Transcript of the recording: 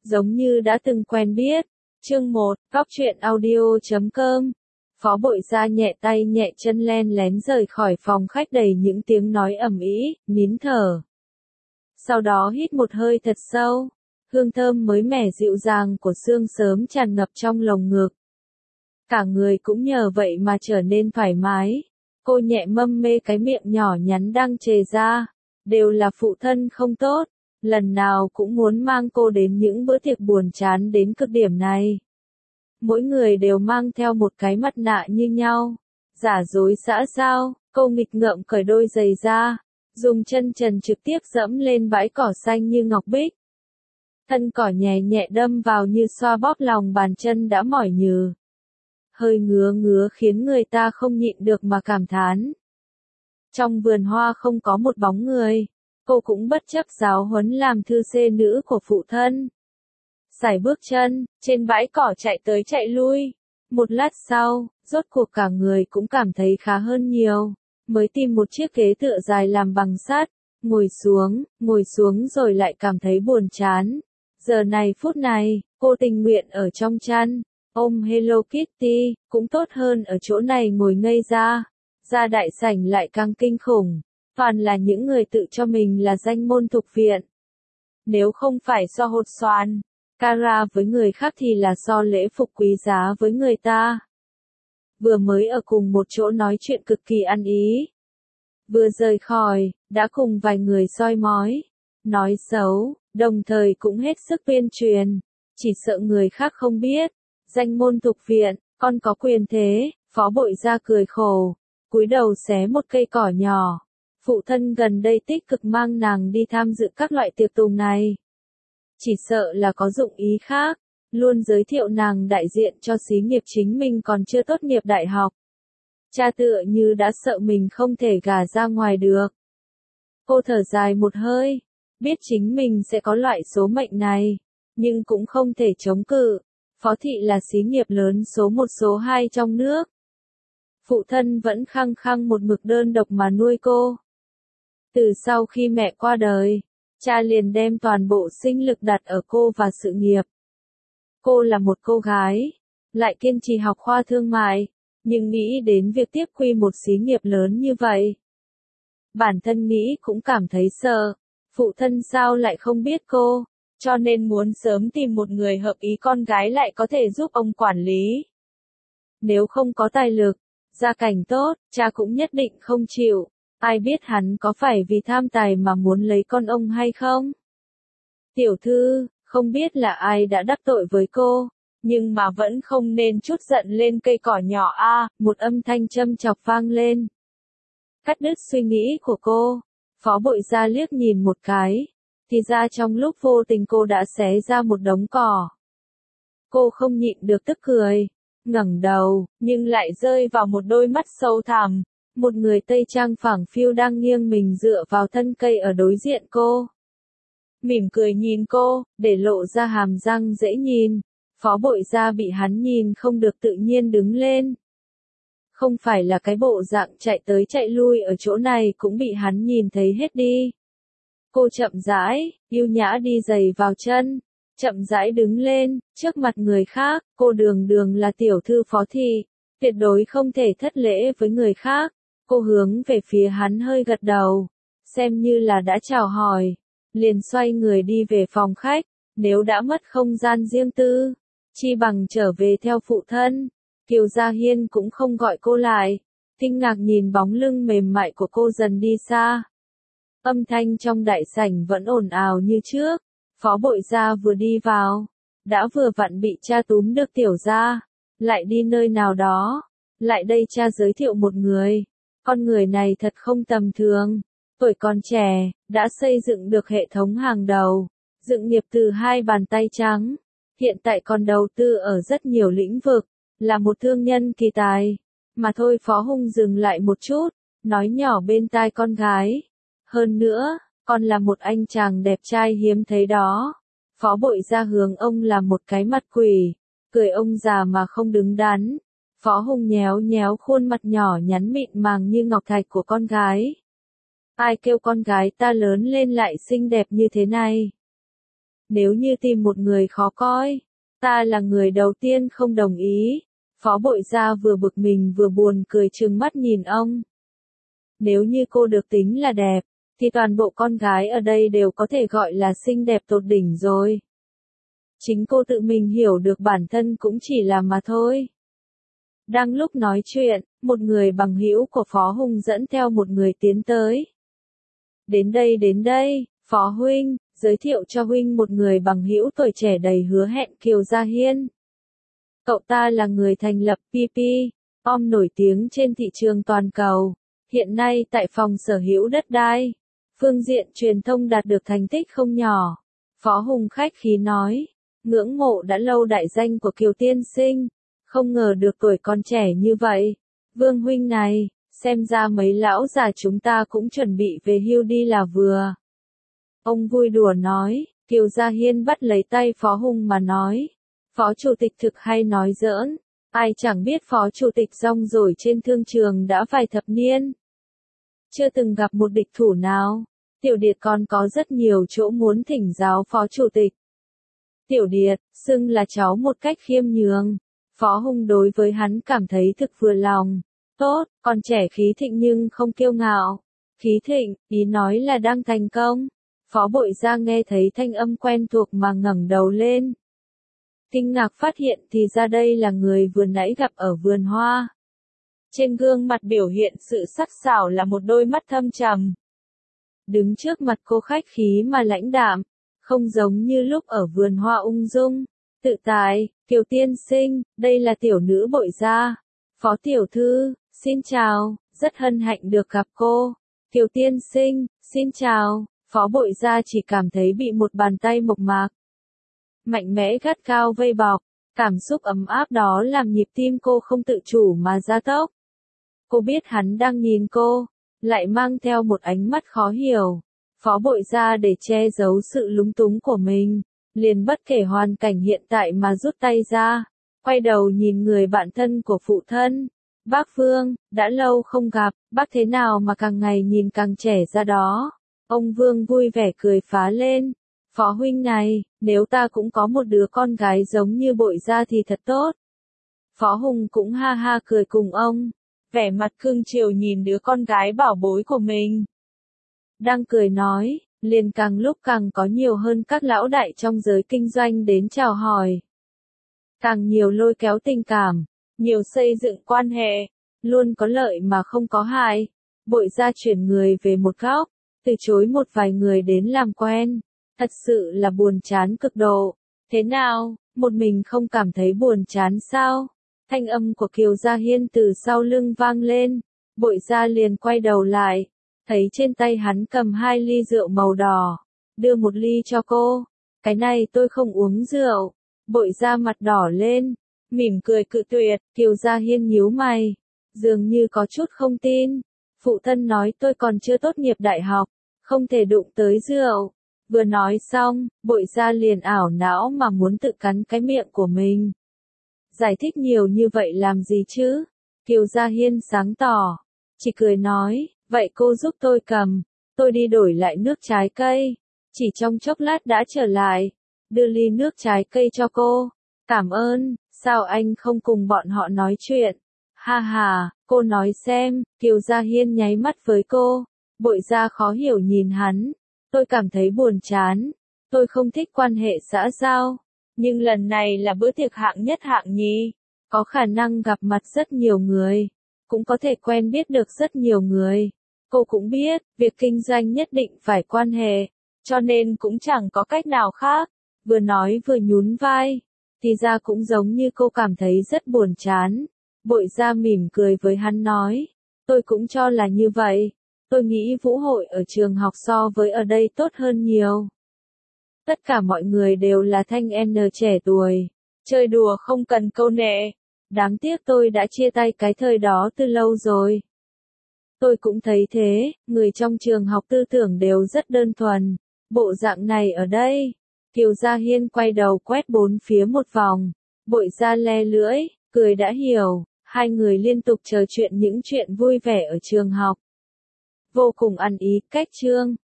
giống như đã từng quen biết. Chương 1, Góc truyện audio.com. Phó Bội Gia nhẹ tay nhẹ chân len lén rời khỏi phòng khách đầy những tiếng nói ầm ĩ, nín thở. Sau đó hít một hơi thật sâu, hương thơm mới mẻ dịu dàng của sương sớm tràn ngập trong lồng ngực. Cả người cũng nhờ vậy mà trở nên thoải mái. Cô nhẹ mâm mê cái miệng nhỏ nhắn đang trề ra, đều là phụ thân không tốt, lần nào cũng muốn mang cô đến những bữa tiệc buồn chán đến cực điểm này. Mỗi người đều mang theo một cái mặt nạ như nhau, giả dối xã giao. Cô nghịch ngợm cởi đôi giày ra, dùng chân trần trực tiếp dẫm lên bãi cỏ xanh như ngọc bích. Thân cỏ nhẹ nhẹ đâm vào như xoa bóp lòng bàn chân đã mỏi nhừ. Hơi ngứa ngứa khiến người ta không nhịn được mà cảm thán. Trong vườn hoa không có một bóng người, cô cũng bất chấp giáo huấn làm thư xê nữ của phụ thân. Sải bước chân, trên bãi cỏ chạy tới chạy lui. Một lát sau, rốt cuộc cả người cũng cảm thấy khá hơn nhiều. Mới tìm một chiếc ghế tựa dài làm bằng sắt, ngồi xuống rồi lại cảm thấy buồn chán. Giờ này phút này, cô tình nguyện ở trong chăn, ôm Hello Kitty, cũng tốt hơn ở chỗ này ngồi ngây ra. Ra đại sảnh lại càng kinh khủng, toàn là những người tự cho mình là danh môn thục viện. Nếu không phải so hột xoàn, cara với người khác thì là so lễ phục quý giá với người ta. Vừa mới ở cùng một chỗ nói chuyện cực kỳ ăn ý. Vừa rời khỏi, đã cùng vài người soi mói, nói xấu, đồng thời cũng hết sức tuyên truyền. Chỉ sợ người khác không biết, danh môn thục viện, con có quyền thế. Phó Bội Gia cười khổ, cúi đầu xé một cây cỏ nhỏ. Phụ thân gần đây tích cực mang nàng đi tham dự các loại tiệc tùng này. Chỉ sợ là có dụng ý khác, luôn giới thiệu nàng đại diện cho xí nghiệp chính mình còn chưa tốt nghiệp đại học. Cha tựa như đã sợ mình không thể gả ra ngoài được. Cô thở dài một hơi, biết chính mình sẽ có loại số mệnh này, nhưng cũng không thể chống cự. Phó thị là xí nghiệp lớn số 1 số 2 trong nước. Phụ thân vẫn khăng khăng một mực đơn độc mà nuôi cô. Từ sau khi mẹ qua đời, cha liền đem toàn bộ sinh lực đặt ở cô và sự nghiệp. Cô là một cô gái, lại kiên trì học khoa thương mại, nhưng nghĩ đến việc tiếp quy một xí nghiệp lớn như vậy. Bản thân nghĩ cũng cảm thấy sợ, phụ thân sao lại không biết cô, cho nên muốn sớm tìm một người hợp ý con gái lại có thể giúp ông quản lý. Nếu không có tài lực, gia cảnh tốt, cha cũng nhất định không chịu. Ai biết hắn có phải vì tham tài mà muốn lấy con ông hay không? Tiểu thư, không biết là ai đã đắc tội với cô, nhưng mà vẫn không nên chút giận lên cây cỏ nhỏ a. Một âm thanh châm chọc vang lên. Cắt đứt suy nghĩ của cô, Phó Bội Gia liếc nhìn một cái, thì ra trong lúc vô tình cô đã xé ra một đống cỏ. Cô không nhịn được tức cười, ngẩng đầu, nhưng lại rơi vào một đôi mắt sâu thẳm. Một người Tây trang phẳng phiu đang nghiêng mình dựa vào thân cây ở đối diện cô. Mỉm cười nhìn cô, để lộ ra hàm răng dễ nhìn. Phó Bội Gia bị hắn nhìn không được tự nhiên đứng lên. Không phải là cái bộ dạng chạy tới chạy lui ở chỗ này cũng bị hắn nhìn thấy hết đi. Cô chậm rãi, yêu nhã đi giày vào chân, chậm rãi đứng lên, trước mặt người khác, cô đường đường là tiểu thư Phó thị, tuyệt đối không thể thất lễ với người khác. Cô hướng về phía hắn hơi gật đầu, xem như là đã chào hỏi, liền xoay người đi về phòng khách. Nếu đã mất không gian riêng tư, chi bằng trở về theo phụ thân. Kiều Gia Hiên cũng không gọi cô lại, kinh ngạc nhìn bóng lưng mềm mại của cô dần đi xa. Âm thanh trong đại sảnh vẫn ồn ào như trước. Phó Bội Gia vừa đi vào, đã vừa vặn bị cha túm được tiểu ra, lại đi nơi nào đó, lại đây cha giới thiệu một người. Con người này thật không tầm thường, tuổi còn trẻ, đã xây dựng được hệ thống hàng đầu, dựng nghiệp từ 2 bàn tay trắng, hiện tại còn đầu tư ở rất nhiều lĩnh vực, là một thương nhân kỳ tài. Mà thôi, Phó Hung dừng lại một chút, nói nhỏ bên tai con gái. Hơn nữa, còn là một anh chàng đẹp trai hiếm thấy đó. Phó Bội Gia hướng ông là một cái mặt quỷ, cười ông già mà không đứng đắn. Phó Hung nhéo nhéo khuôn mặt nhỏ nhắn mịn màng như ngọc thạch của con gái. Ai kêu con gái ta lớn lên lại xinh đẹp như thế này? Nếu như tìm một người khó coi, ta là người đầu tiên không đồng ý. Phó Bội Gia vừa bực mình vừa buồn cười trừng mắt nhìn ông. Nếu như cô được tính là đẹp, thì toàn bộ con gái ở đây đều có thể gọi là xinh đẹp tột đỉnh rồi. Chính cô tự mình hiểu được bản thân cũng chỉ là mà thôi. Đang lúc nói chuyện, một người bằng hữu của Phó Hùng dẫn theo một người tiến tới. Đến đây, Phó Huynh, giới thiệu cho Huynh một người bằng hữu tuổi trẻ đầy hứa hẹn Kiều Gia Hiên. Cậu ta là người thành lập PP.com nổi tiếng trên thị trường toàn cầu. Hiện nay tại phòng sở hữu đất đai, phương diện truyền thông đạt được thành tích không nhỏ. Phó Hùng khách khí nói, ngưỡng mộ đã lâu đại danh của Kiều tiên sinh, không ngờ được tuổi còn trẻ như vậy. Vương huynh này, xem ra mấy lão già chúng ta cũng chuẩn bị về hưu đi là vừa. Ông vui đùa nói, Kiều Gia Hiên bắt lấy tay Phó Hùng mà nói, Phó Chủ tịch thực hay nói giỡn, ai chẳng biết Phó Chủ tịch rong ruổi trên thương trường đã vài thập niên. Chưa từng gặp một địch thủ nào, Tiểu Điệt còn có rất nhiều chỗ muốn thỉnh giáo Phó Chủ tịch. Tiểu Điệt, xưng là cháu một cách khiêm nhường. Phó Hùng đối với hắn cảm thấy thực vừa lòng. Tốt, còn trẻ khí thịnh nhưng không kiêu ngạo. Khí thịnh, ý nói là đang thành công. Phó Bội Gia nghe thấy thanh âm quen thuộc mà ngẩng đầu lên. Kinh ngạc phát hiện thì ra đây là người vừa nãy gặp ở vườn hoa. Trên gương mặt biểu hiện sự sắc sảo là một đôi mắt thâm trầm. Đứng trước mặt cô khách khí mà lãnh đạm, không giống như lúc ở vườn hoa ung dung, tự tại. Kiều tiên sinh, đây là tiểu nữ Bội Gia. Phó tiểu thư, xin chào, rất hân hạnh được gặp cô. Kiều tiên sinh, xin chào. Phó Bội Gia chỉ cảm thấy bị một bàn tay mộc mạc mạnh mẽ gắt gao vây bọc, cảm xúc ấm áp đó làm nhịp tim cô không tự chủ mà gia tốc. Cô biết hắn đang nhìn cô, lại mang theo một ánh mắt khó hiểu. Phó Bội Gia để che giấu sự lúng túng của mình, liền bất kể hoàn cảnh hiện tại mà rút tay ra, quay đầu nhìn người bạn thân của phụ thân. Bác Vương, đã lâu không gặp, bác thế nào mà càng ngày nhìn càng trẻ ra đó. Ông Vương vui vẻ cười phá lên. Phó huynh này, nếu ta cũng có một đứa con gái giống như Bội Gia thì thật tốt. Phó Hùng cũng ha ha cười cùng ông, vẻ mặt cưng chiều nhìn đứa con gái bảo bối của mình. Đang cười nói, liền càng lúc càng có nhiều hơn các lão đại trong giới kinh doanh đến chào hỏi. Càng nhiều lôi kéo tình cảm, nhiều xây dựng quan hệ, luôn có lợi mà không có hại. Bội Gia chuyển người về một góc, từ chối một vài người đến làm quen. Thật sự là buồn chán cực độ. Thế nào, một mình không cảm thấy buồn chán sao? Thanh âm của Kiều Gia Hiên từ sau lưng vang lên. Bội Gia liền quay đầu lại, thấy trên tay hắn cầm 2 ly rượu màu đỏ, đưa một ly cho cô. Cái này tôi không uống rượu. Bội Gia mặt đỏ lên, mỉm cười cự tuyệt. Kiều Gia Hiên nhíu mày, dường như có chút không tin. Phụ thân nói tôi còn chưa tốt nghiệp đại học, không thể đụng tới rượu. Vừa nói xong, Bội Gia liền ảo não mà muốn tự cắn cái miệng của mình. Giải thích nhiều như vậy làm gì chứ? Kiều Gia Hiên sáng tỏ, chỉ cười nói, vậy cô giúp tôi cầm, tôi đi đổi lại nước trái cây. Chỉ trong chốc lát đã trở lại, đưa ly nước trái cây cho cô. Cảm ơn, sao anh không cùng bọn họ nói chuyện? Ha ha, cô nói xem. Kiều Gia Hiên nháy mắt với cô. Bội Gia khó hiểu nhìn hắn. Tôi cảm thấy buồn chán. Tôi không thích quan hệ xã giao. Nhưng lần này là bữa tiệc hạng nhất hạng nhì. Có khả năng gặp mặt rất nhiều người. Cũng có thể quen biết được rất nhiều người. Cô cũng biết, việc kinh doanh nhất định phải quan hệ. Cho nên cũng chẳng có cách nào khác. Vừa nói vừa nhún vai. Thì ra cũng giống như cô cảm thấy rất buồn chán. Bội Gia mỉm cười với hắn nói. Tôi cũng cho là như vậy. Tôi nghĩ vũ hội ở trường học so với ở đây tốt hơn nhiều. Tất cả mọi người đều là thanh niên trẻ tuổi. Chơi đùa không cần câu nệ. Đáng tiếc tôi đã chia tay cái thời đó từ lâu rồi. Tôi cũng thấy thế, người trong trường học tư tưởng đều rất đơn thuần. Bộ dạng này ở đây. Kiều Gia Hiên quay đầu quét bốn phía một vòng. Bội Gia le lưỡi, cười đã hiểu. Hai người liên tục trò chuyện những chuyện vui vẻ ở trường học. Vô cùng ăn ý, cách chương.